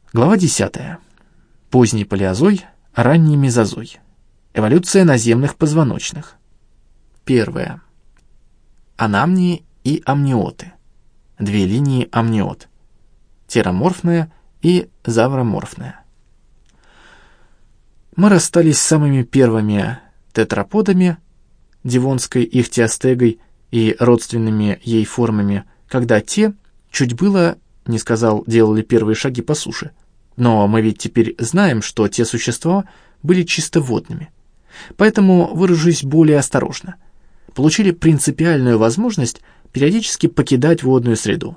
Глава 10. Поздний палеозой, ранний мезозой. Эволюция наземных позвоночных. 1. Анамнии и амниоты. Две линии амниот. Тероморфная и завроморфная. Мы расстались с самыми первыми тетраподами, девонской ихтиостегой и родственными ей формами, когда те, чуть было, не сказал, делали первые шаги по суше. Но мы ведь теперь знаем, что те существа были чисто водными. Поэтому выражусь более осторожно. Получили принципиальную возможность периодически покидать водную среду.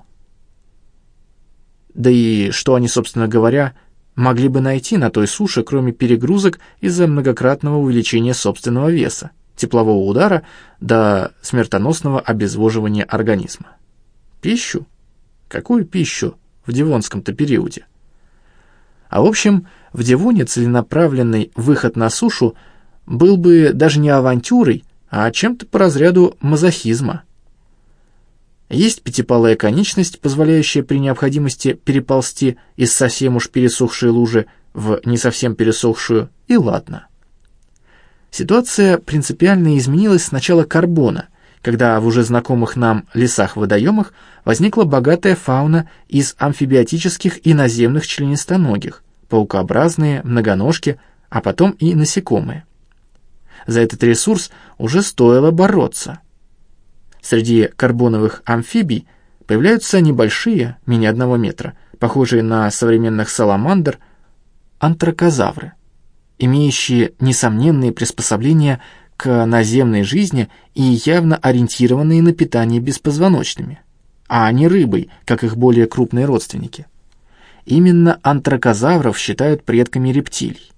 Да и что они, собственно говоря, могли бы найти на той суше, кроме перегрузок из-за многократного увеличения собственного веса, теплового удара до смертоносного обезвоживания организма? Пищу? Какую пищу в девонском-то периоде? А в общем, в Девоне целенаправленный выход на сушу был бы даже не авантюрой, а чем-то по разряду мазохизма. Есть пятипалая конечность, позволяющая при необходимости переползти из совсем уж пересохшей лужи в не совсем пересохшую, и ладно. Ситуация принципиально изменилась с начала карбона, когда в уже знакомых нам лесах-водоемах возникла богатая фауна из амфибиотических и наземных членистоногих, паукообразные, многоножки, а потом и насекомые. За этот ресурс уже стоило бороться. Среди карбоновых амфибий появляются небольшие, менее 1 метра, похожие на современных саламандр, антракозавры, имеющие несомненные приспособления к наземной жизни и явно ориентированные на питание беспозвоночными, а не рыбой, как их более крупные родственники. Именно антракозавров считают предками рептилий.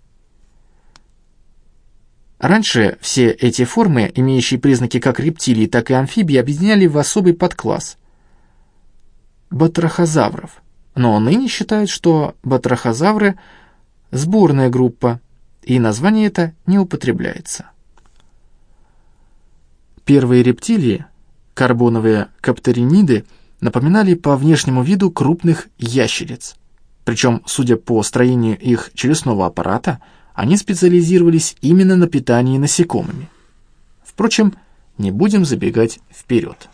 Раньше все эти формы, имеющие признаки как рептилий, так и амфибий, объединяли в особый подкласс – батрахозавров, но ныне считают, что батрахозавры – сборная группа, и название это не употребляется. Первые рептилии, карбоновые капториниды, напоминали по внешнему виду крупных ящериц. Причем, судя по строению их челюстного аппарата, они специализировались именно на питании насекомыми. Впрочем, не будем забегать вперед.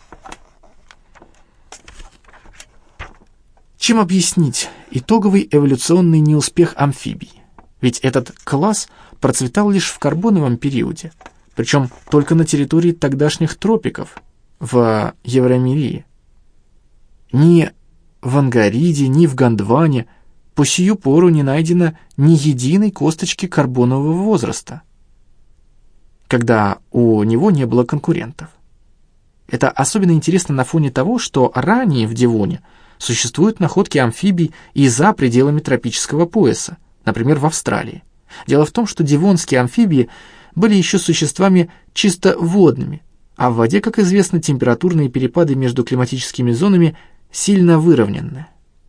Чем объяснить итоговый эволюционный неуспех амфибий? Ведь этот класс процветал лишь в карбоновом периоде, причем только на территории тогдашних тропиков, в Евромерии. Ни в Ангариде, ни в Гондване по сию пору не найдено ни единой косточки карбонового возраста, когда у него не было конкурентов. Это особенно интересно на фоне того, что ранее в Девоне существуют находки амфибий и за пределами тропического пояса, например, в Австралии. Дело в том, что девонские амфибии были еще существами чисто водными, а в воде, как известно, температурные перепады между климатическими зонами сильно выровнены.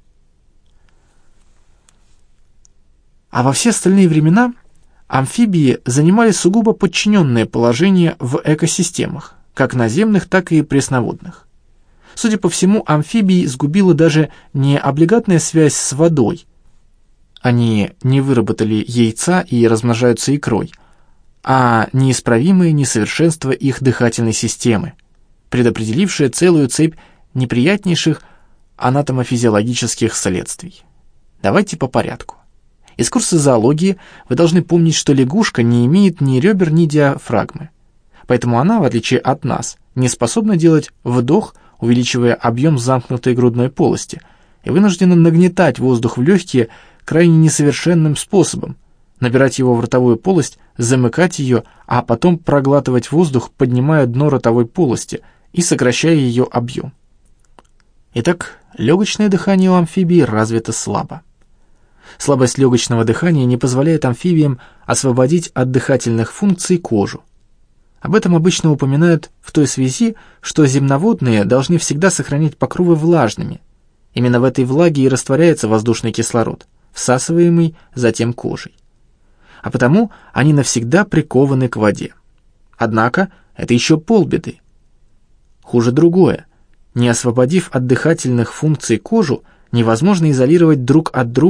А во все остальные времена амфибии занимали сугубо подчиненное положение в экосистемах, как наземных, так и пресноводных. Судя по всему, амфибий сгубила даже не облигатная связь с водой. Они не выработали яйца и размножаются икрой, а неисправимые несовершенства их дыхательной системы, предопределившие целую цепь неприятнейших анатомофизиологических следствий. Давайте по порядку. Из курса зоологии вы должны помнить, что лягушка не имеет ни ребер, ни диафрагмы. Поэтому она, в отличие от нас, не способна делать вдох, увеличивая объем замкнутой грудной полости, и вынуждена нагнетать воздух в легкие крайне несовершенным способом, набирать его в ротовую полость, замыкать ее, а потом проглатывать воздух, поднимая дно ротовой полости и сокращая ее объем. Итак, легочное дыхание у амфибий развито слабо. Слабость легочного дыхания не позволяет амфибиям освободить от дыхательных функций кожу. Об этом обычно упоминают в той связи, что земноводные должны всегда сохранять покровы влажными. Именно в этой влаге и растворяется воздушный кислород, всасываемый затем кожей. А потому они навсегда прикованы к воде. Однако это еще полбеды. Хуже другое. Не освободив от дыхательных функций кожу, невозможно изолировать друг от друга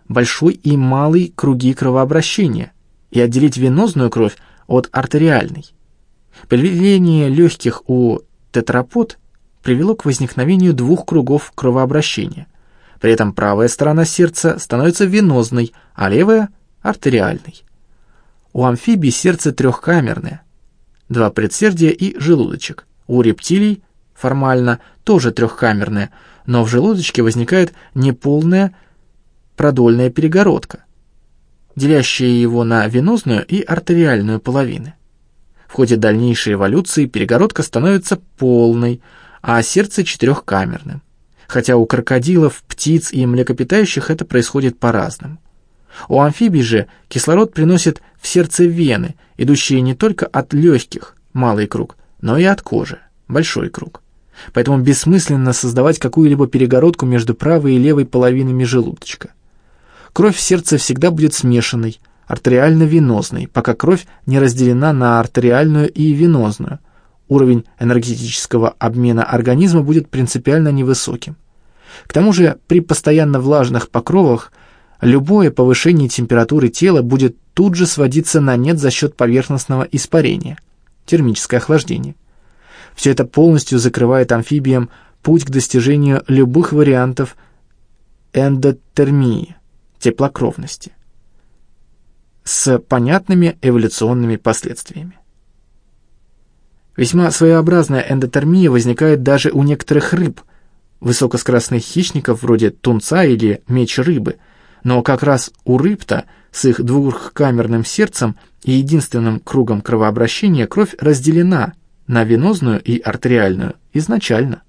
большой и малый круги кровообращения и отделить венозную кровь от артериальной. Появление легких у тетрапод привело к возникновению двух кругов кровообращения. При этом правая сторона сердца становится венозной, а левая – артериальной. У амфибий сердце трехкамерное, 2 предсердия и желудочек. У рептилий формально тоже трехкамерное, но в желудочке возникает неполная продольная перегородка, делящая его на венозную и артериальную половины. В ходе дальнейшей эволюции перегородка становится полной, а сердце четырехкамерным. Хотя у крокодилов, птиц и млекопитающих это происходит по-разному. У амфибий же кислород приносит в сердце вены, идущие не только от легких, малый круг, но и от кожи, большой круг. Поэтому бессмысленно создавать какую-либо перегородку между правой и левой половинами желудочка. Кровь в сердце всегда будет смешанной, артериально-венозной, пока кровь не разделена на артериальную и венозную. Уровень энергетического обмена организма будет принципиально невысоким. К тому же при постоянно влажных покровах любое повышение температуры тела будет тут же сводиться на нет за счет поверхностного испарения, термическое охлаждение. Все это полностью закрывает амфибиям путь к достижению любых вариантов эндотермии, теплокровности, с понятными эволюционными последствиями. Весьма своеобразная эндотермия возникает даже у некоторых рыб, высокоскоростных хищников вроде тунца или меч-рыбы, но как раз у рыб-то с их двухкамерным сердцем и единственным кругом кровообращения кровь разделена на венозную и артериальную изначально.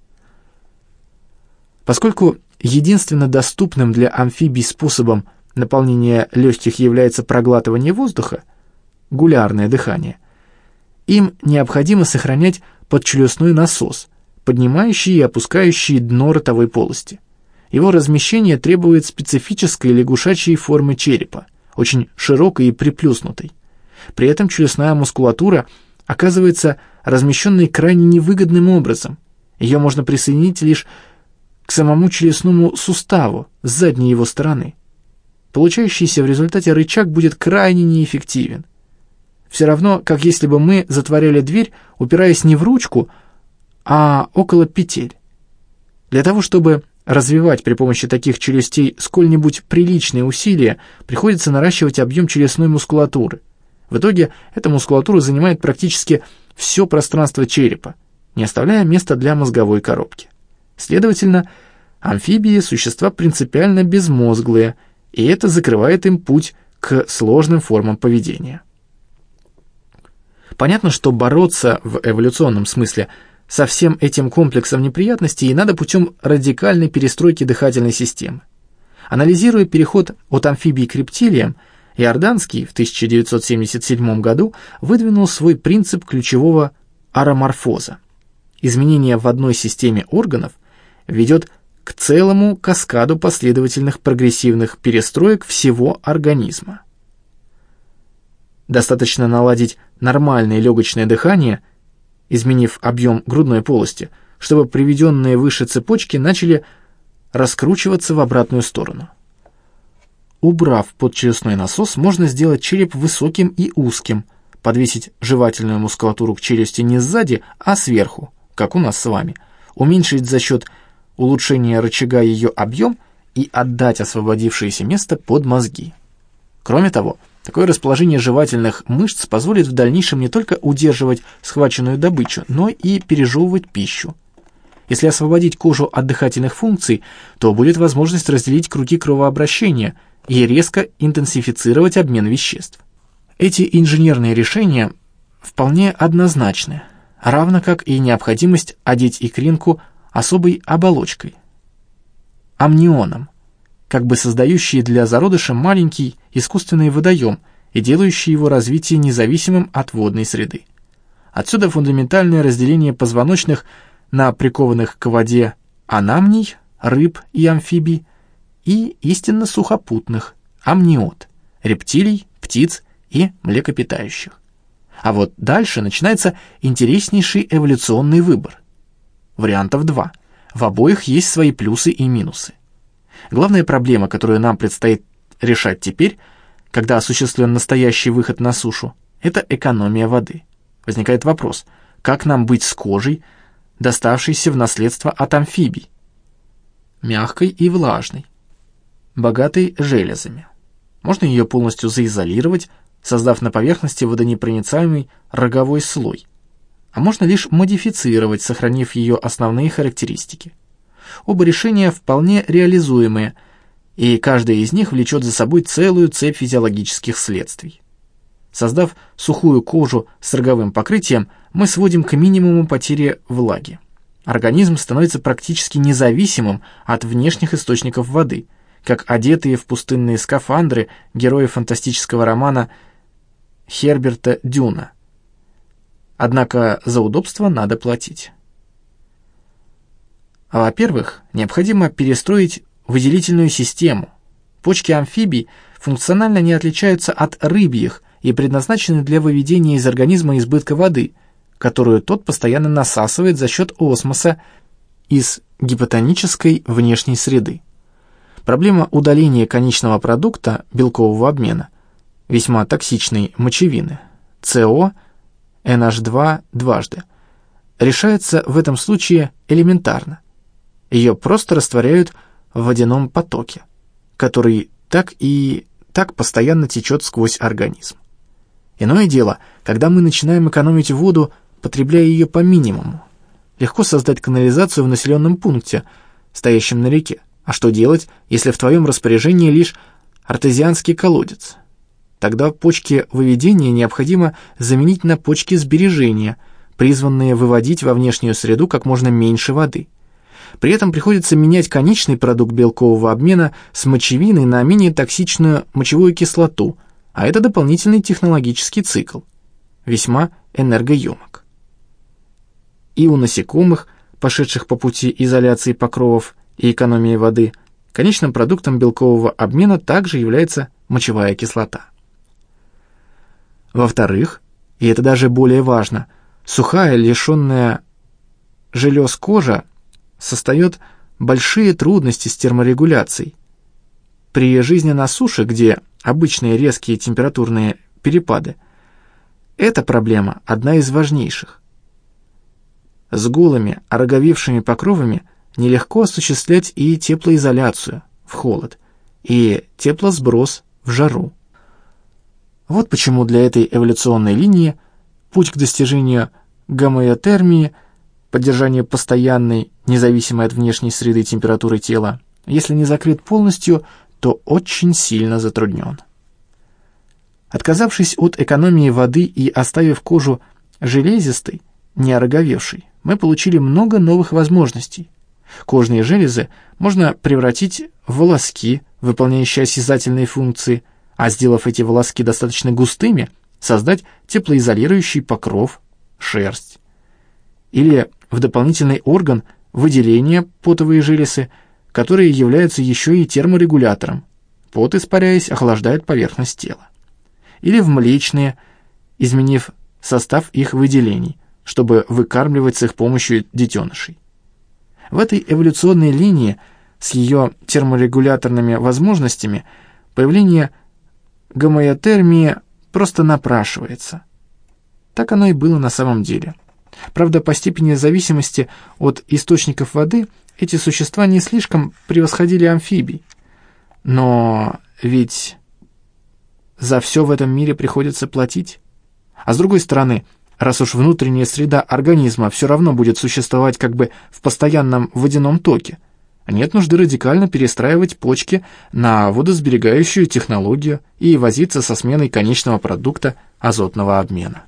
Поскольку единственно доступным для амфибий способом наполнения легких является проглатывание воздуха, гулярное дыхание, им необходимо сохранять подчелюстной насос, поднимающий и опускающий дно ротовой полости. Его размещение требует специфической лягушачьей формы черепа, очень широкой и приплюснутой. При этом челюстная мускулатура оказывается размещенной крайне невыгодным образом. Ее можно присоединить лишь к самому челюстному суставу с задней его стороны. Получающийся в результате рычаг будет крайне неэффективен. Все равно, как если бы мы затворяли дверь, упираясь не в ручку, а около петель. Для того, чтобы развивать при помощи таких челюстей сколь-нибудь приличные усилия, приходится наращивать объем челюстной мускулатуры. В итоге эта мускулатура занимает практически все пространство черепа, не оставляя места для мозговой коробки. Следовательно, амфибии – существа принципиально безмозглые, и это закрывает им путь к сложным формам поведения. Понятно, что бороться в эволюционном смысле со всем этим комплексом неприятностей надо путем радикальной перестройки дыхательной системы. Анализируя переход от амфибий к рептилиям, Иорданский в 1977 году выдвинул свой принцип ключевого ароморфоза. Изменение в одной системе органов ведет к целому каскаду последовательных прогрессивных перестроек всего организма. Достаточно наладить нормальное легочное дыхание, изменив объем грудной полости, чтобы приведенные выше цепочки начали раскручиваться в обратную сторону. Убрав подчелюстной насос, можно сделать череп высоким и узким, подвесить жевательную мускулатуру к челюсти не сзади, а сверху, как у нас с вами, уменьшить за счет улучшения рычага ее объем и отдать освободившееся место под мозги. Кроме того, такое расположение жевательных мышц позволит в дальнейшем не только удерживать схваченную добычу, но и пережевывать пищу. Если освободить кожу от дыхательных функций, то будет возможность разделить круги кровообращения и резко интенсифицировать обмен веществ. Эти инженерные решения вполне однозначны, равно как и необходимость одеть икринку особой оболочкой – амнионом, как бы создающий для зародыша маленький искусственный водоем и делающий его развитие независимым от водной среды. Отсюда фундаментальное разделение позвоночных на прикованных к воде анамний, рыб и амфибий, и истинно сухопутных, амниот, рептилий, птиц и млекопитающих. А вот дальше начинается интереснейший эволюционный выбор. Вариантов 2. В обоих есть свои плюсы и минусы. Главная проблема, которую нам предстоит решать теперь, когда осуществлен настоящий выход на сушу, это экономия воды. Возникает вопрос, как нам быть с кожей, доставшейся в наследство от амфибий? Мягкой и влажной, богатой железами. Можно ее полностью заизолировать, создав на поверхности водонепроницаемый роговой слой, а можно лишь модифицировать, сохранив ее основные характеристики. Оба решения вполне реализуемые, и каждое из них влечет за собой целую цепь физиологических следствий. Создав сухую кожу с роговым покрытием, мы сводим к минимуму потери влаги. Организм становится практически независимым от внешних источников воды, как одетые в пустынные скафандры герои фантастического романа Херберта Дюна. Однако за удобство надо платить. Во-первых, необходимо перестроить выделительную систему. Почки амфибий функционально не отличаются от рыбьих и предназначены для выведения из организма избытка воды, которую тот постоянно насасывает за счет осмоса из гипотонической внешней среды. Проблема удаления конечного продукта белкового обмена, весьма токсичной мочевины, СО, NH2 дважды, решается в этом случае элементарно. Ее просто растворяют в водяном потоке, который так постоянно течет сквозь организм. Иное дело, когда мы начинаем экономить воду, потребляя ее по минимуму. Легко создать канализацию в населенном пункте, стоящем на реке. А что делать, если в твоем распоряжении лишь артезианский колодец? Тогда почки выведения необходимо заменить на почки сбережения, призванные выводить во внешнюю среду как можно меньше воды. При этом приходится менять конечный продукт белкового обмена с мочевины на менее токсичную мочевую кислоту, а это дополнительный технологический цикл, весьма энергоемок. И у насекомых, пошедших по пути изоляции покровов и экономии воды, конечным продуктом белкового обмена также является мочевая кислота. Во-вторых, и это даже более важно, сухая, лишенная желез кожа создает большие трудности с терморегуляцией. При жизни на суше, где обычные резкие температурные перепады, эта проблема одна из важнейших. С голыми, ороговевшими покровами нелегко осуществлять и теплоизоляцию в холод, и теплосброс в жару. Вот почему для этой эволюционной линии путь к достижению гомеотермии, поддержанию постоянной, независимой от внешней среды температуры тела, если не закрыт полностью, то очень сильно затруднен. Отказавшись от экономии воды и оставив кожу железистой, не ороговевшей, мы получили много новых возможностей. Кожные железы можно превратить в волоски, выполняющие осязательные функции, а сделав эти волоски достаточно густыми, создать теплоизолирующий покров, шерсть. Или в дополнительный орган выделения потовые железы, которые являются еще и терморегулятором. Пот, испаряясь, охлаждает поверхность тела. Или в млечные, изменив состав их выделений, чтобы выкармливать с их помощью детенышей. В этой эволюционной линии с ее терморегуляторными возможностями появление гомеотермии просто напрашивается. Так оно и было на самом деле. Правда, по степени зависимости от источников воды эти существа не слишком превосходили амфибий. Но ведь за все в этом мире приходится платить. А с другой стороны, раз уж внутренняя среда организма все равно будет существовать как бы в постоянном водяном токе, нет нужды радикально перестраивать почки на водосберегающую технологию и возиться со сменой конечного продукта азотного обмена.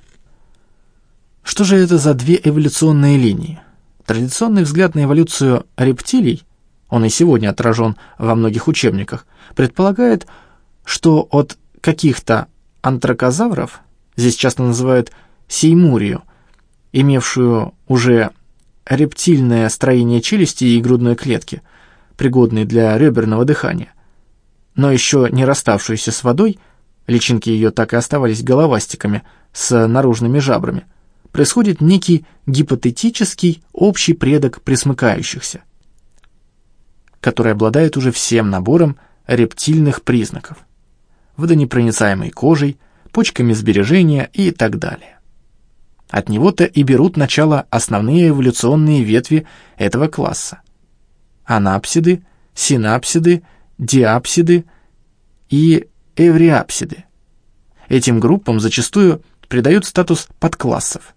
Что же это за две эволюционные линии? Традиционный взгляд на эволюцию рептилий, он и сегодня отражен во многих учебниках, предполагает, что от каких-то антракозавров, здесь часто называют сеймурию, имевшую уже рептильное строение челюсти и грудной клетки, пригодной для реберного дыхания, но еще не расставшуюся с водой, личинки ее так и оставались головастиками с наружными жабрами, происходит некий гипотетический общий предок пресмыкающихся, который обладает уже всем набором рептильных признаков: водонепроницаемой кожей, почками сбережения и так далее. От него-то и берут начало основные эволюционные ветви этого класса: анапсиды, синапсиды, диапсиды и эвриапсиды. Этим группам зачастую придают статус подклассов.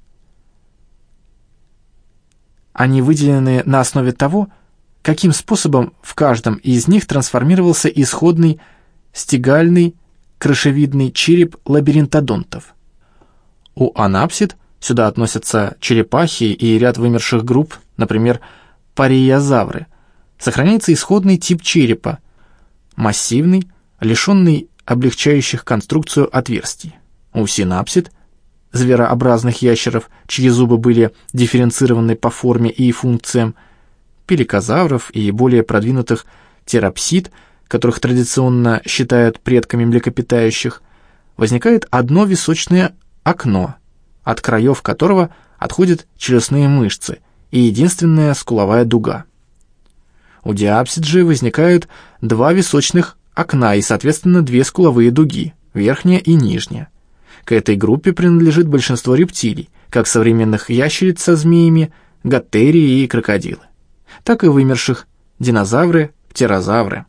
Они выделены на основе того, каким способом в каждом из них трансформировался исходный стегальный крышевидный череп лабиринтодонтов. У анапсид сюда относятся черепахи и ряд вымерших групп, например, париозавры. Сохраняется исходный тип черепа, массивный, лишенный облегчающих конструкцию отверстий. У синапсид, зверообразных ящеров, чьи зубы были дифференцированы по форме и функциям, пеликозавров и более продвинутых теропсид, которых традиционно считают предками млекопитающих, возникает одно височное окно, от краев которого отходят челюстные мышцы и единственная скуловая дуга. У диапсид же возникают два височных окна и, соответственно, две скуловые дуги, верхняя и нижняя. К этой группе принадлежит большинство рептилий, как современных ящериц со змеями, гаттерии и крокодилы, так и вымерших динозавры, птерозавры.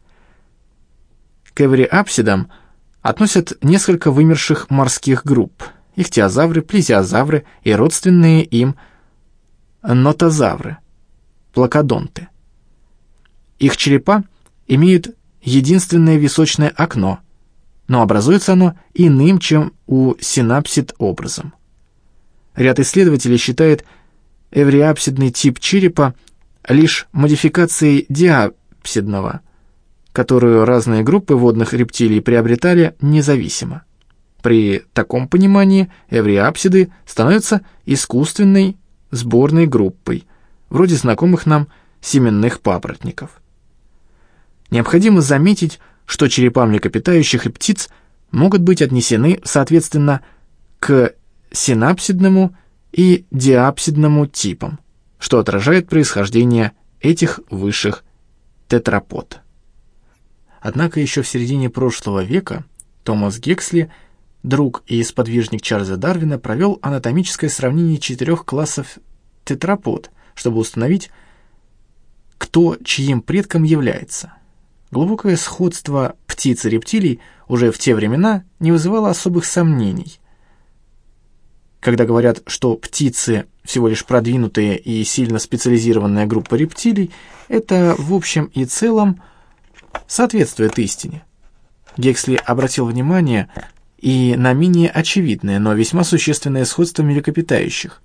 К эвриапсидам относят несколько вымерших морских групп: ихтиозавры, плезиозавры и родственные им нотозавры, плакодонты. Их черепа имеют единственное височное окно, но образуется оно иным, чем у синапсид образом. Ряд исследователей считает эвриапсидный тип черепа лишь модификацией диапсидного, которую разные группы водных рептилий приобретали независимо. При таком понимании эвриапсиды становятся искусственной сборной группой, вроде знакомых нам семенных папоротников. Необходимо заметить, что черепа млекопитающих и птиц могут быть отнесены, соответственно, к синапсидному и диапсидному типам, что отражает происхождение этих высших тетрапод. Однако еще в середине прошлого века Томас Гексли, друг и сподвижник Чарльза Дарвина, провел анатомическое сравнение 4 классов тетрапод, чтобы установить, кто чьим предком является. Глубокое сходство птиц и рептилий уже в те времена не вызывало особых сомнений. Когда говорят, что птицы всего лишь продвинутые и сильно специализированная группа рептилий, это в общем и целом соответствует истине. Гексли обратил внимание и на менее очевидное, но весьма существенное сходство млекопитающих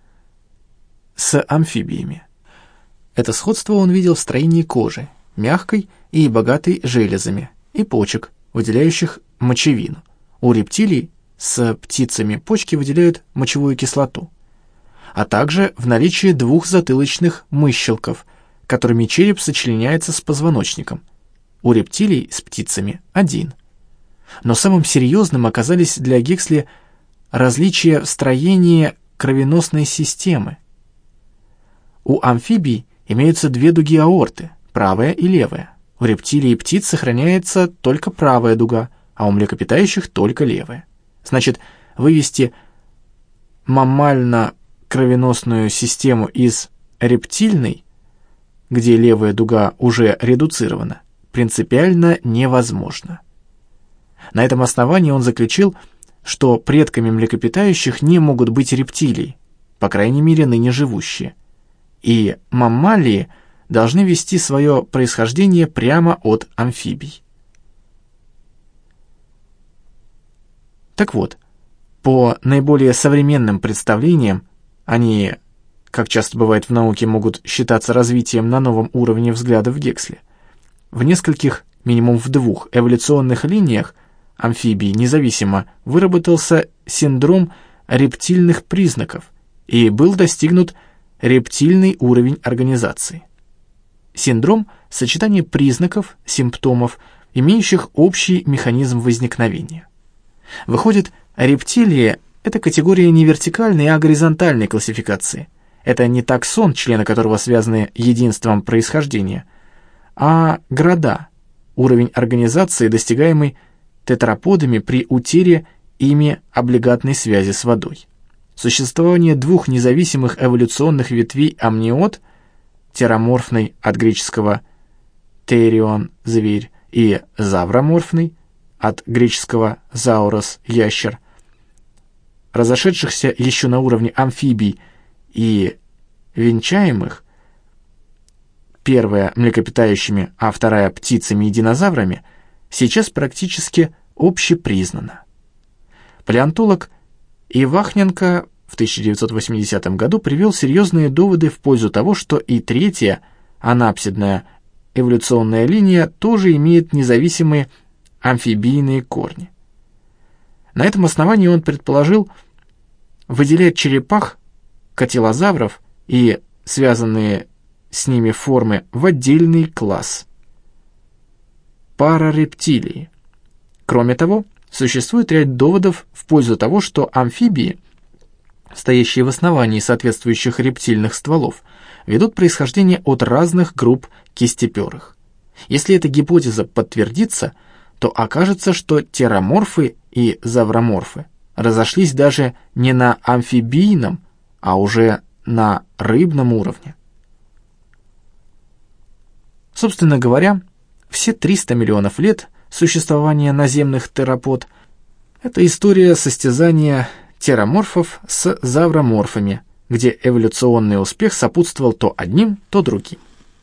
с амфибиями. Это сходство он видел в строении кожи, мягкой и богатой железами, и почек, выделяющих мочевину. У рептилий с птицами почки выделяют мочевую кислоту, а также в наличии 2 затылочных мыщелков, которыми череп сочленяется с позвоночником. У рептилий с птицами 1. Но самым серьезным оказались для Гексли различия в строении кровеносной системы. У амфибий имеются 2 дуги аорты, правая и левая. У рептилий и птиц сохраняется только правая дуга, а у млекопитающих только левая. Значит, вывести маммально-кровеносную систему из рептильной, где левая дуга уже редуцирована, принципиально невозможно. На этом основании он заключил, что предками млекопитающих не могут быть рептилии, по крайней мере ныне живущие, и маммалии должны вести свое происхождение прямо от амфибий. Так вот, по наиболее современным представлениям, они, как часто бывает в науке, могут считаться развитием на новом уровне взглядов Гексли. В нескольких, минимум в 2 эволюционных линиях амфибий независимо выработался синдром рептильных признаков и был достигнут рептильный уровень организации. Синдром – сочетание признаков, симптомов, имеющих общий механизм возникновения. Выходит, рептилии – это категория не вертикальной, а горизонтальной классификации. Это не таксон, члены которого связаны единством происхождения, а города, уровень организации, достигаемый тетраподами при утере ими облигатной связи с водой. Существование двух независимых эволюционных ветвей амниот, тероморфной от греческого терион – зверь, и завроморфный от греческого заурос – ящер, разошедшихся еще на уровне амфибий и венчаемых, первая млекопитающими, а вторая птицами и динозаврами, сейчас практически общепризнана. Палеонтолог Ивахненко в 1980 году привел серьезные доводы в пользу того, что и третья анапсидная эволюционная линия тоже имеет независимые амфибийные корни. На этом основании он предположил выделять черепах, котилозавров и связанные с ними формы в отдельный класс – парарептилии. Кроме того, существует ряд доводов в пользу того, что амфибии, стоящие в основании соответствующих рептильных стволов, ведут происхождение от разных групп кистеперых. Если эта гипотеза подтвердится, то окажется, что тероморфы и завроморфы разошлись даже не на амфибийном, а уже на рыбном уровне. Собственно говоря, все 300 миллионов лет существования наземных теропод – это история состязания тероморфов с завроморфами, где эволюционный успех сопутствовал то одним, то другим.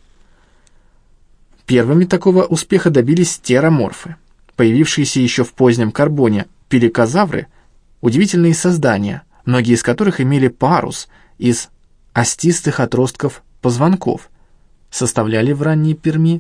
Первыми такого успеха добились тероморфы, появившиеся еще в позднем карбоне пеликозавры, удивительные создания, многие из которых имели парус из остистых отростков позвонков, составляли в ранней Перми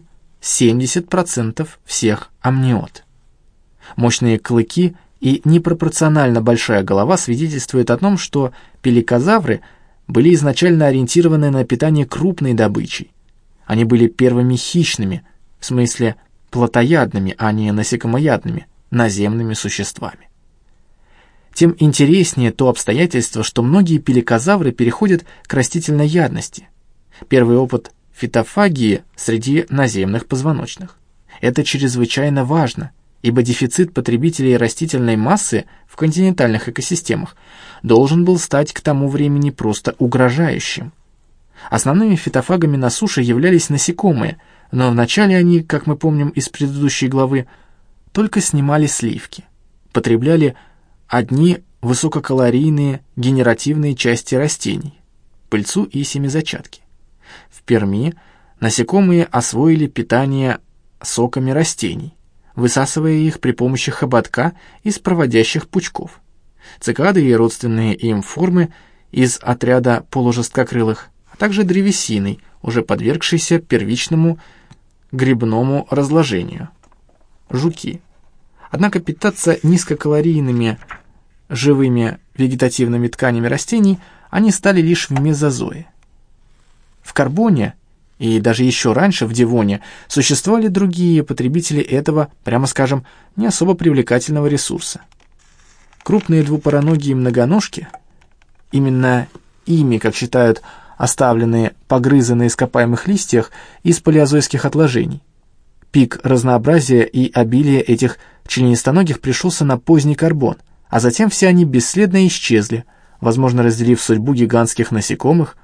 70% всех амниот. Мощные клыки и непропорционально большая голова свидетельствуют о том, что пеликозавры были изначально ориентированы на питание крупной добычей. Они были первыми хищными, в смысле плотоядными, а не насекомоядными, наземными существами. Тем интереснее то обстоятельство, что многие пеликозавры переходят к растительноядности. Первый опыт фитофагии среди наземных позвоночных. Это чрезвычайно важно, ибо дефицит потребителей растительной массы в континентальных экосистемах должен был стать к тому времени просто угрожающим. Основными фитофагами на суше являлись насекомые, но вначале они, как мы помним из предыдущей главы, только снимали сливки, потребляли одни высококалорийные генеративные части растений – пыльцу и семизачатки. В Перми насекомые освоили питание соками растений, высасывая их при помощи хоботка из проводящих пучков. Цикады и родственные им формы из отряда полужесткокрылых, а также древесиной, уже подвергшейся первичному грибному разложению. Жуки. Однако питаться низкокалорийными живыми вегетативными тканями растений они стали лишь в мезозое. В Карбоне и даже еще раньше в Девоне существовали другие потребители этого, прямо скажем, не особо привлекательного ресурса. Крупные двупароногие многоножки, именно ими, как считают, оставленные погрызы на ископаемых листьях из палеозойских отложений. Пик разнообразия и обилия этих членистоногих пришелся на поздний Карбон, а затем все они бесследно исчезли, возможно, разделив судьбу гигантских насекомых.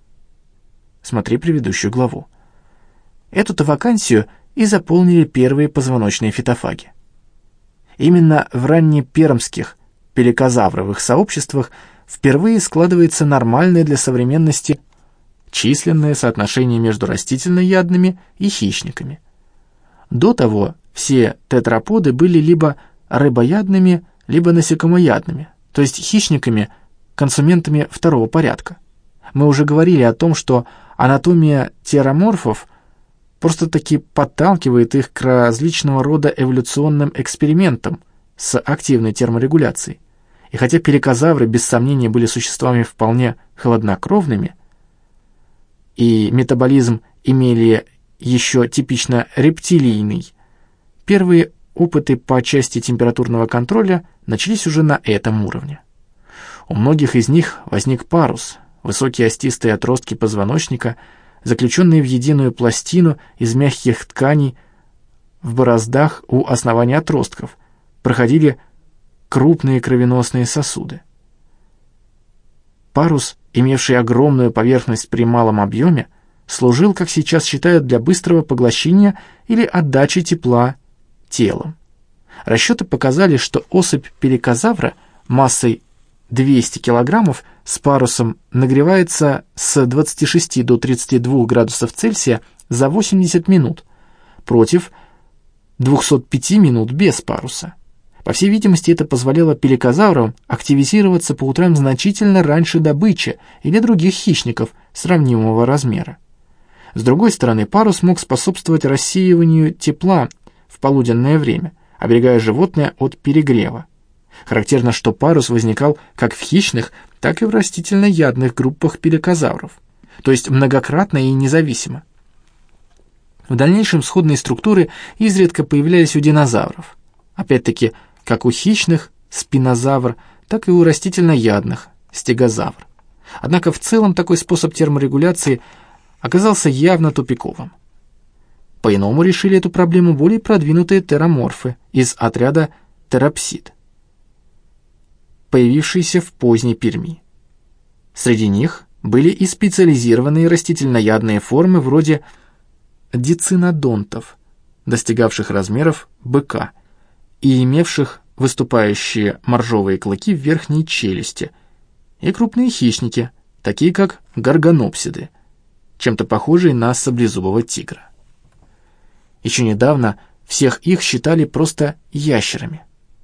Смотри предыдущую главу. Эту-то вакансию и заполнили первые позвоночные фитофаги. Именно в раннепермских пеликозавровых сообществах впервые складывается нормальное для современности численное соотношение между растительноядными и хищниками. До того все тетраподы были либо рыбоядными, либо насекомоядными, то есть хищниками, консументами второго порядка. Мы уже говорили о том, что анатомия тероморфов просто-таки подталкивает их к различного рода эволюционным экспериментам с активной терморегуляцией. И хотя пеликозавры без сомнения были существами вполне хладнокровными, и метаболизм имели еще типично рептилийный, первые опыты по части температурного контроля начались уже на этом уровне. У многих из них возник парус, высокие остистые отростки позвоночника, заключенные в единую пластину из мягких тканей, в бороздах у основания отростков проходили крупные кровеносные сосуды. Парус, имевший огромную поверхность при малом объеме, служил, как сейчас считают, для быстрого поглощения или отдачи тепла телом. Расчеты показали, что особь пеликозавра массой 200 килограммов с парусом нагревается с 26 до 32 градусов Цельсия за 80 минут против 205 минут без паруса. По всей видимости, это позволяло пеликозаврам активизироваться по утрам значительно раньше добычи или других хищников сравнимого размера. С другой стороны, парус мог способствовать рассеиванию тепла в полуденное время, оберегая животное от перегрева. Характерно, что парус возникал как в хищных, так и в растительноядных группах пеликозавров, то есть многократно и независимо. В дальнейшем сходные структуры изредка появлялись у динозавров. Опять-таки, как у хищных спинозавр, так и у растительноядных стегозавр. Однако в целом такой способ терморегуляции оказался явно тупиковым. По-иному решили эту проблему более продвинутые тераморфы из отряда терапсид, появившиеся в поздней Перми. Среди них были и специализированные растительноядные формы вроде дицинодонтов, достигавших размеров быка и имевших выступающие моржовые клыки в верхней челюсти, и крупные хищники, такие как горгонопсиды, чем-то похожие на саблезубого тигра. Еще недавно всех их считали просто ящерами.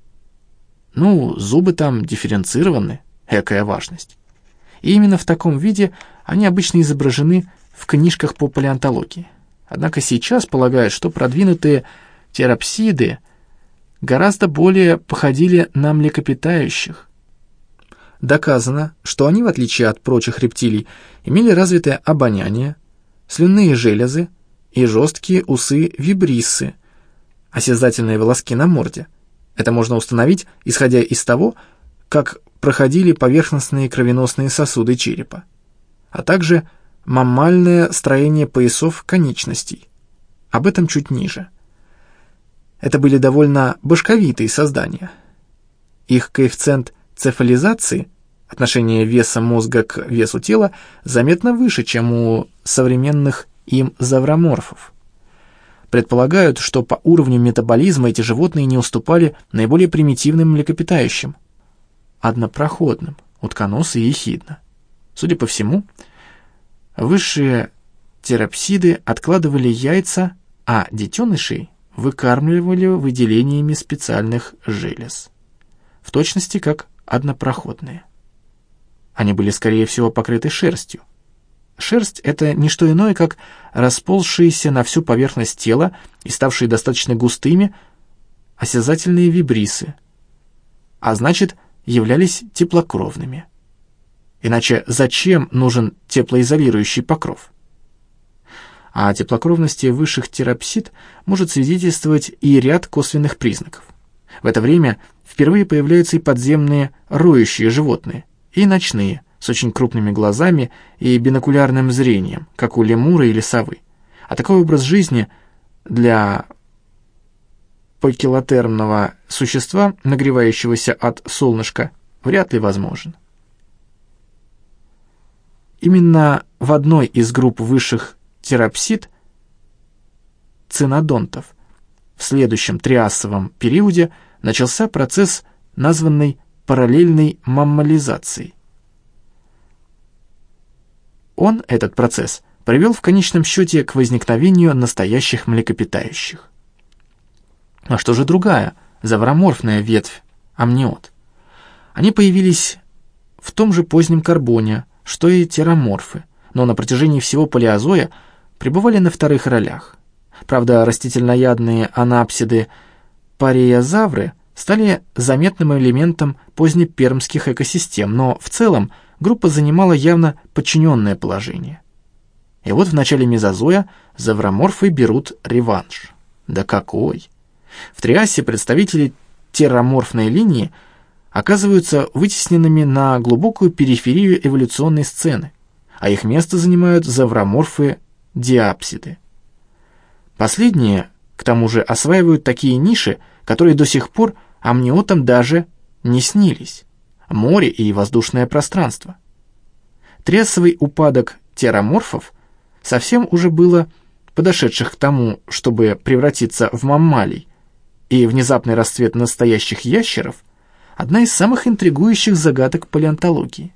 Ну, зубы там дифференцированы, экая важность. И именно в таком виде они обычно изображены в книжках по палеонтологии. Однако сейчас полагают, что продвинутые терапсиды гораздо более походили на млекопитающих. Доказано, что они, в отличие от прочих рептилий, имели развитое обоняние, слюнные железы и жесткие усы-вибриссы, осязательные волоски на морде. Это можно установить, исходя из того, как проходили поверхностные кровеносные сосуды черепа, а также маммальное строение поясов конечностей. Об этом чуть ниже. Это были довольно башковитые создания. Их коэффициент цефализации, отношение веса мозга к весу тела, заметно выше, чем у современных им завроморфов. Предполагают, что по уровню метаболизма эти животные не уступали наиболее примитивным млекопитающим, однопроходным, утконосы и ехидна. Судя по всему, высшие терапсиды откладывали яйца, а детенышей выкармливали выделениями специальных желез, в точности как однопроходные. Они были, скорее всего, покрыты шерстью. Шерсть — это не что иное, как расползшиеся на всю поверхность тела и ставшие достаточно густыми осязательные вибрисы, а значит, являлись теплокровными. Иначе зачем нужен теплоизолирующий покров? О теплокровности высших терапсид может свидетельствовать и ряд косвенных признаков. В это время впервые появляются и подземные роющие животные, и ночные, с очень крупными глазами и бинокулярным зрением, как у лемура или совы. А такой образ жизни для покилотермного существа, нагревающегося от солнышка, вряд ли возможен. Именно в одной из групп высших терапсид, цинодонтов, в следующем триасовом периоде начался процесс, названный параллельной маммализацией. Этот процесс, привел в конечном счете к возникновению настоящих млекопитающих. А что же другая, завроморфная ветвь, амниот? Они появились в том же позднем карбоне, что и тераморфы, но на протяжении всего палеозоя пребывали на вторых ролях. Правда, растительноядные анапсиды, пареозавры стали заметным элементом позднепермских экосистем, но в целом группа занимала явно подчиненное положение. И вот в начале мезозоя завроморфы берут реванш. Да какой! В триасе представители тераморфной линии оказываются вытесненными на глубокую периферию эволюционной сцены, а их место занимают завроморфы-диапсиды. Последние К тому же осваивают такие ниши, которые до сих пор амниотам даже не снились. Море и воздушное пространство. Триасовый упадок тероморфов совсем уже было подошедших к тому, чтобы превратиться в маммалий, и внезапный расцвет настоящих ящеров – одна из самых интригующих загадок палеонтологии.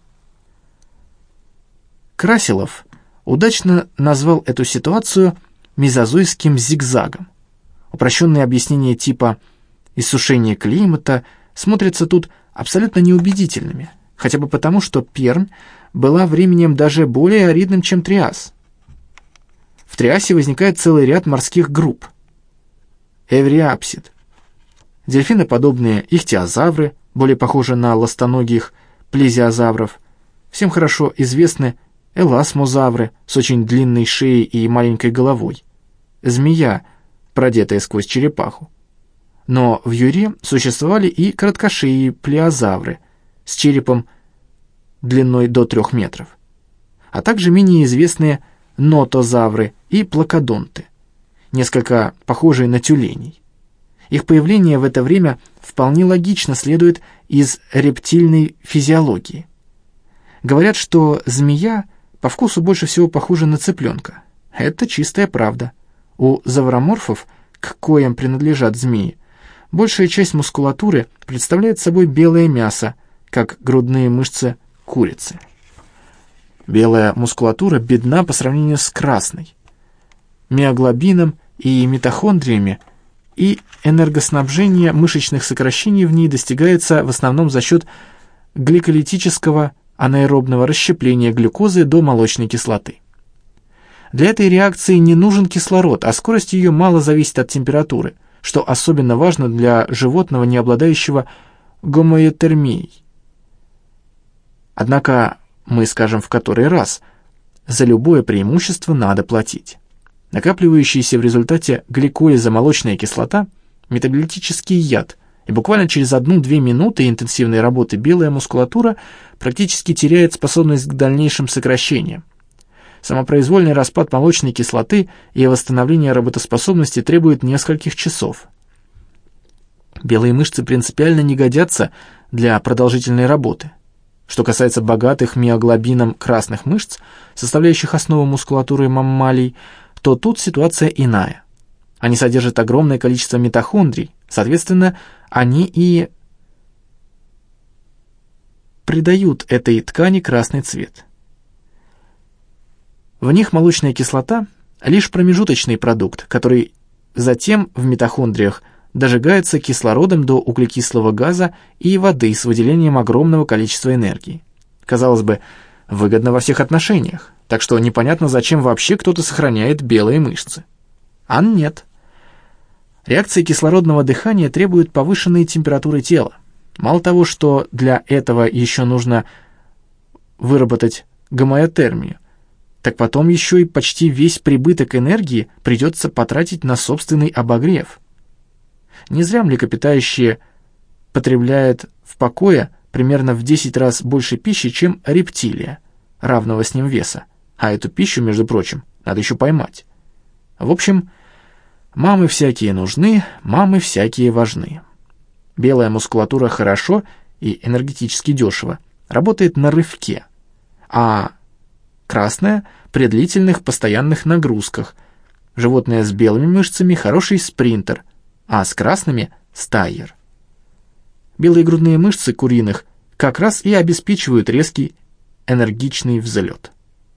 Красилов удачно назвал эту ситуацию мезозойским зигзагом. Упрощенные объяснения типа «иссушение климата» смотрятся тут абсолютно неубедительными, хотя бы потому, что Пермь была временем даже более аридным, чем Триас. В Триасе возникает целый ряд морских групп. Эвриапсид, дельфиноподобные ихтиозавры, более похожие на ластоногих плезиозавров. Всем хорошо известны эласмозавры с очень длинной шеей и маленькой головой. Змея, продетая сквозь черепаху. Но в Юре существовали и короткошеи плеозавры с черепом длиной до 3 метров, а также менее известные нотозавры и плакодонты, несколько похожие на тюленей. Их появление в это время вполне логично следует из рептильной физиологии. Говорят, что змея по вкусу больше всего похожа на цыпленка. Это чистая правда. У завроморфов, к коим принадлежат змеи, большая часть мускулатуры представляет собой белое мясо, как грудные мышцы курицы. Белая мускулатура бедна по сравнению с красной. Миоглобином и митохондриями и энергоснабжение мышечных сокращений в ней достигается в основном за счет гликолитического анаэробного расщепления глюкозы до молочной кислоты. Для этой реакции не нужен кислород, а скорость ее мало зависит от температуры, что особенно важно для животного, не обладающего гомеотермией. Однако мы скажем в который раз, за любое преимущество надо платить. Накапливающаяся в результате гликолиза молочная кислота – метаболитический яд, и буквально через 1-2 минуты интенсивной работы белая мускулатура практически теряет способность к дальнейшим сокращениям. Самопроизвольный распад молочной кислоты и восстановление работоспособности требует нескольких часов. Белые мышцы принципиально не годятся для продолжительной работы. Что касается богатых миоглобином красных мышц, составляющих основу мускулатуры маммалий, то тут ситуация иная. Они содержат огромное количество митохондрий, соответственно, они и придают этой ткани красный цвет. В них молочная кислота – лишь промежуточный продукт, который затем в митохондриях дожигается кислородом до углекислого газа и воды с выделением огромного количества энергии. Казалось бы, выгодно во всех отношениях, так что непонятно, зачем вообще кто-то сохраняет белые мышцы. А нет. Реакции кислородного дыхания требуют повышенной температуры тела. Мало того, что для этого еще нужно выработать гомеотермию, так потом еще и почти весь прибыток энергии придется потратить на собственный обогрев. Не зря млекопитающие потребляют в покое примерно в 10 раз больше пищи, чем рептилия, равного с ним веса, а эту пищу, между прочим, надо еще поймать. В общем, мамы всякие нужны, мамы всякие важны. Белая мускулатура хорошо и энергетически дешево работает на рывке, а красная – при длительных постоянных нагрузках. Животное с белыми мышцами – хороший спринтер, а с красными – стайер. Белые грудные мышцы куриных как раз и обеспечивают резкий энергичный взлет.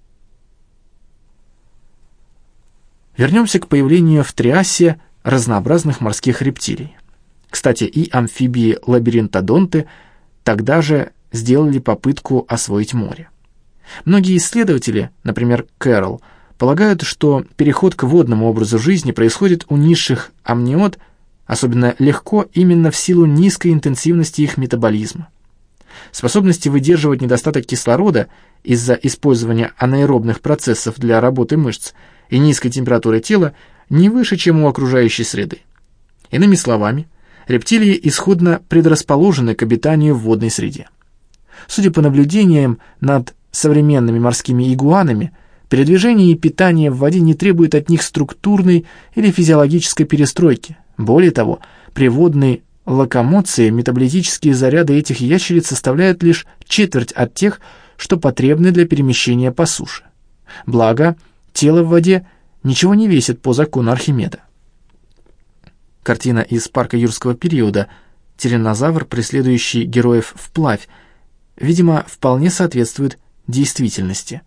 Вернемся к появлению в Триасе разнообразных морских рептилий. Кстати, и амфибии-лабиринтодонты тогда же сделали попытку освоить море. Многие исследователи, например, Кэрролл, полагают, что переход к водному образу жизни происходит у низших амниот особенно легко именно в силу низкой интенсивности их метаболизма. Способности выдерживать недостаток кислорода из-за использования анаэробных процессов для работы мышц и низкой температуры тела не выше, чем у окружающей среды. Иными словами, рептилии исходно предрасположены к обитанию в водной среде. Судя по наблюдениям над современными морскими игуанами, Передвижение и питание в воде не требует от них структурной или физиологической перестройки. Более того, при водной локомоции метаболитические заряды этих ящериц составляют лишь четверть от тех, что потребны для перемещения по суше. Благо, тело в воде ничего не весит по закону Архимеда. Картина из парка юрского периода «Тираннозавр, преследующий героев вплавь», видимо, вполне соответствует действительности.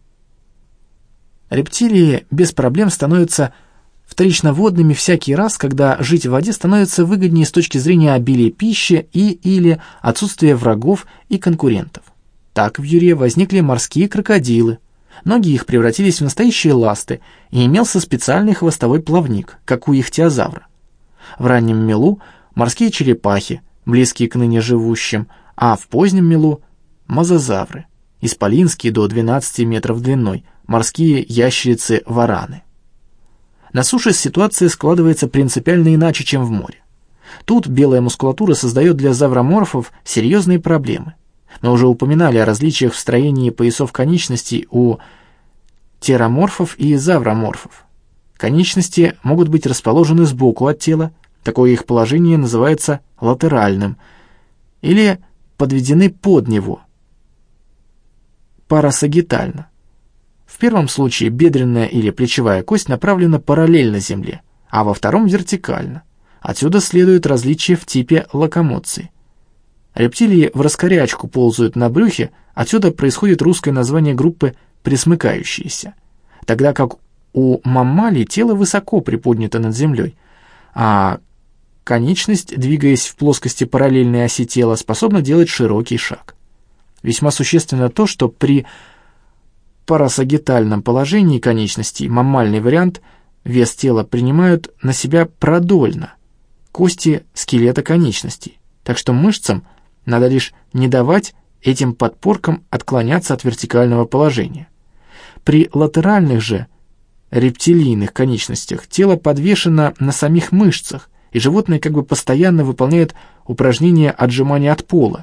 Рептилии без проблем становятся вторично водными всякий раз, когда жить в воде становится выгоднее с точки зрения обилия пищи или отсутствия врагов и конкурентов. Так в Юре возникли морские крокодилы. Ноги их превратились в настоящие ласты, и имелся специальный хвостовой плавник, как у ихтиозавра. В раннем мелу морские черепахи, близкие к ныне живущим, а в позднем мелу мозазавры, исполинские до 12 метров длиной, морские ящерицы-вараны. На суше ситуация складывается принципиально иначе, чем в море. Тут белая мускулатура создает для завроморфов серьезные проблемы. Мы уже упоминали о различиях в строении поясов конечностей у тероморфов и завроморфов. Конечности могут быть расположены сбоку от тела, такое их положение называется латеральным, или подведены под него, парасагитально. В первом случае бедренная или плечевая кость направлена параллельно земле, а во втором вертикально. Отсюда следует различие в типе локомоции. Рептилии в раскорячку ползают на брюхе, отсюда происходит русское название группы «пресмыкающиеся», тогда как у маммалий тело высоко приподнято над землей, а конечность, двигаясь в плоскости параллельной оси тела, способна делать широкий шаг. Весьма существенно то, что при парасагитальном положении конечностей маммальный вариант вес тела принимают на себя продольно кости скелета конечностей, так что мышцам надо лишь не давать этим подпоркам отклоняться от вертикального положения. При латеральных же рептилийных конечностях тело подвешено на самих мышцах, и животное как бы постоянно выполняет упражнения отжимания от пола.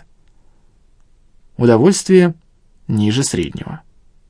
Удовольствие ниже среднего.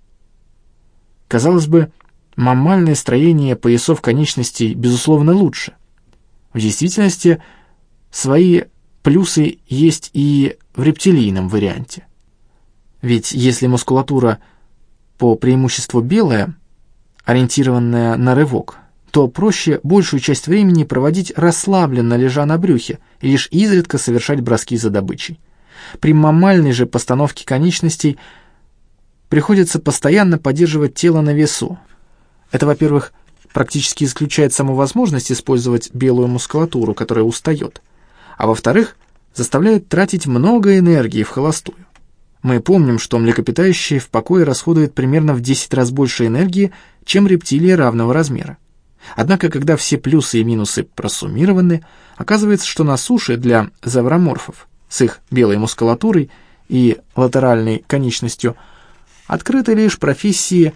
Казалось бы, маммальное строение поясов конечностей безусловно лучше. В действительности свои плюсы есть и в рептилийном варианте. Ведь если мускулатура по преимуществу белая, ориентированная на рывок, то проще большую часть времени проводить расслабленно, лежа на брюхе, и лишь изредка совершать броски за добычей. При маммальной же постановке конечностей приходится постоянно поддерживать тело на весу. Это, во-первых, практически исключает саму возможность использовать белую мускулатуру, которая устает, а во-вторых, заставляет тратить много энергии в холостую. Мы помним, что млекопитающие в покое расходуют примерно в 10 раз больше энергии, чем рептилии равного размера. Однако, когда все плюсы и минусы просуммированы, оказывается, что на суше для завроморфов с их белой мускулатурой и латеральной конечностью открыты лишь профессии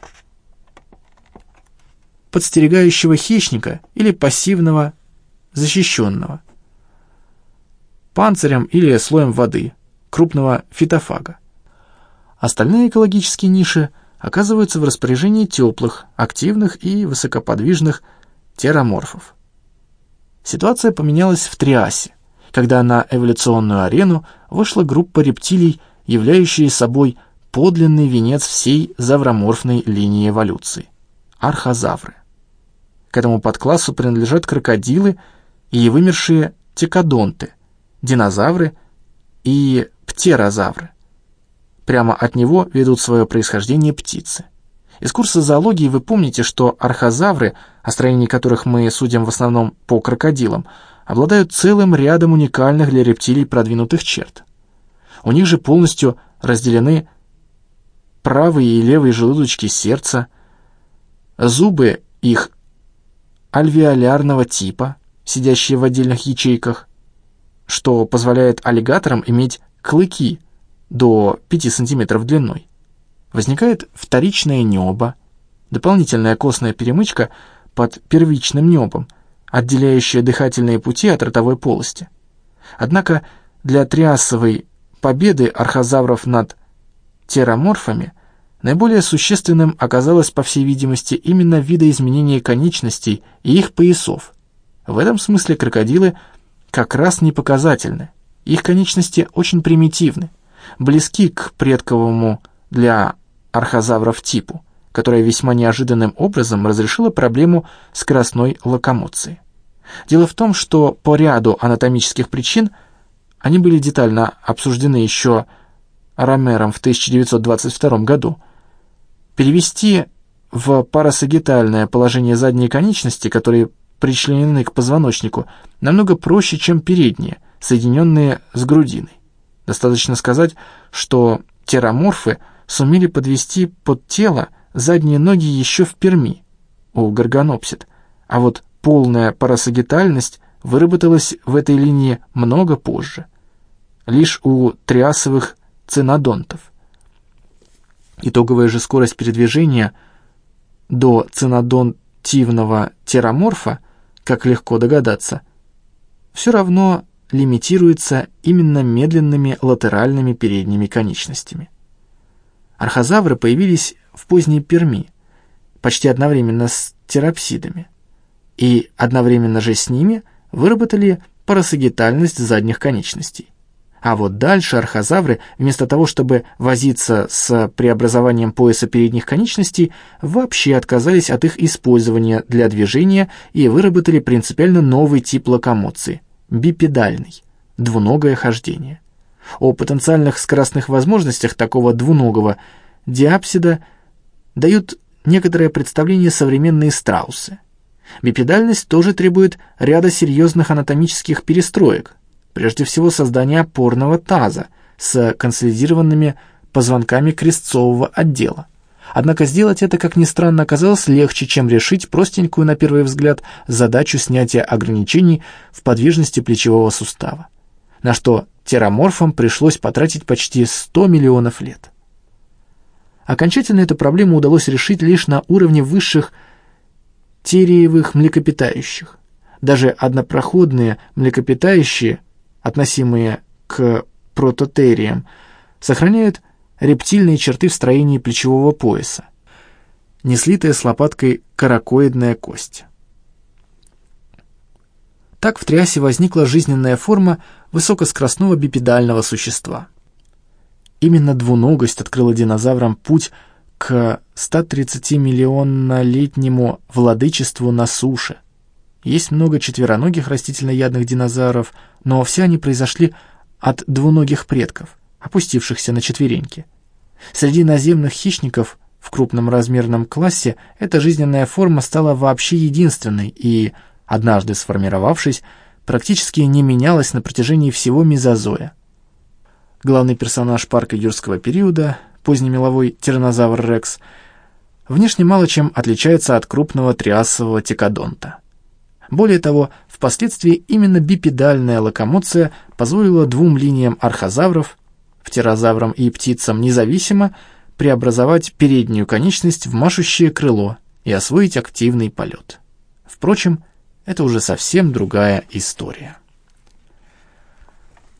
подстерегающего хищника или пассивного защищенного, панцирем или слоем воды, крупного фитофага. Остальные экологические ниши оказываются в распоряжении теплых, активных и высокоподвижных тероморфов. Ситуация поменялась в Триасе, когда на эволюционную арену вышла группа рептилий, являющая собой подлинный венец всей завроморфной линии эволюции – архозавры. К этому подклассу принадлежат крокодилы и вымершие текодонты, динозавры и птерозавры. Прямо от него ведут свое происхождение птицы. Из курса зоологии вы помните, что архозавры, о строении которых мы судим в основном по крокодилам, обладают целым рядом уникальных для рептилий продвинутых черт. У них же полностью разделены правые и левые желудочки сердца, зубы их альвеолярного типа, сидящие в отдельных ячейках, что позволяет аллигаторам иметь клыки до 5 см длиной. Возникает вторичное небо, дополнительная костная перемычка под первичным небом, отделяющая дыхательные пути от ротовой полости. Однако для триасовой победы архозавров над тероморфами Наиболее существенным оказалось, по всей видимости, именно видоизменение конечностей и их поясов. В этом смысле крокодилы как раз не показательны. Их конечности очень примитивны, близки к предковому для архозавров типу, которая весьма неожиданным образом разрешила проблему скоростной локомоции. Дело в том, что по ряду анатомических причин они были детально обсуждены еще Ромером в 1922 году. Перевести в парасагитальное положение задние конечности, которые причленены к позвоночнику, намного проще, чем передние, соединенные с грудиной. Достаточно сказать, что тероморфы сумели подвести под тело задние ноги еще в Перми у горгонопсид, а вот полная парасагитальность выработалась в этой линии много позже, лишь у триасовых цинодонтов. Итоговая же скорость передвижения до цинодонтивного тероморфа, как легко догадаться, все равно лимитируется именно медленными латеральными передними конечностями. Архозавры появились в поздней Перми, почти одновременно с теропсидами, и одновременно же с ними выработали парасагитальность задних конечностей. А вот дальше архозавры, вместо того, чтобы возиться с преобразованием пояса передних конечностей, вообще отказались от их использования для движения и выработали принципиально новый тип локомоции – бипедальный, двуногое хождение. О потенциальных скоростных возможностях такого двуногого диапсида дают некоторое представление современные страусы. Бипедальность тоже требует ряда серьезных анатомических перестроек, прежде всего создания опорного таза с консолидированными позвонками крестцового отдела. Однако сделать это, как ни странно, оказалось легче, чем решить простенькую, на первый взгляд, задачу снятия ограничений в подвижности плечевого сустава, на что тероморфам пришлось потратить почти 100 миллионов лет. Окончательно эту проблему удалось решить лишь на уровне высших териевых млекопитающих. Даже однопроходные млекопитающие, относимые к прототериям, сохраняют рептильные черты в строении плечевого пояса, неслитая с лопаткой каракоидная кость. Так в триасе возникла жизненная форма высокоскоростного бипедального существа. Именно двуногость открыла динозаврам путь к 130-миллионнолетнему владычеству на суше. Есть много четвероногих растительноядных динозавров, но все они произошли от двуногих предков, опустившихся на четвереньки. Среди наземных хищников в крупном размерном классе эта жизненная форма стала вообще единственной и, однажды сформировавшись, практически не менялась на протяжении всего мезозоя. Главный персонаж парка юрского периода, позднемеловой тираннозавр Рекс, внешне мало чем отличается от крупного триасового текодонта. Более того, впоследствии именно бипедальная локомоция позволила двум линиям архозавров, птерозаврам и птицам независимо, преобразовать переднюю конечность в машущее крыло и освоить активный полет. Впрочем, это уже совсем другая история.